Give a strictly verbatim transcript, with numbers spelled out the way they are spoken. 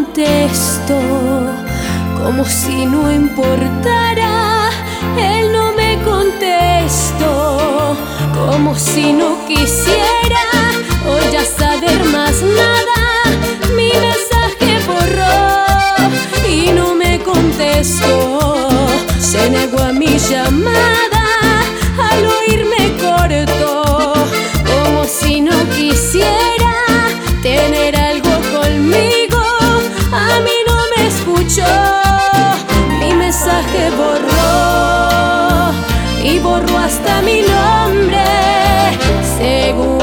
contesto, como si no importara. Él no me contestó, como si no quisiera hoy ya saber más nada. Mi mensaje borró y no me contestó. Se negó a mi llamada, al oírme cortó, como si no quisiera tener algo conmigo. A mí no me escuchó, mi mensaje borró y borró hasta mi nombre, según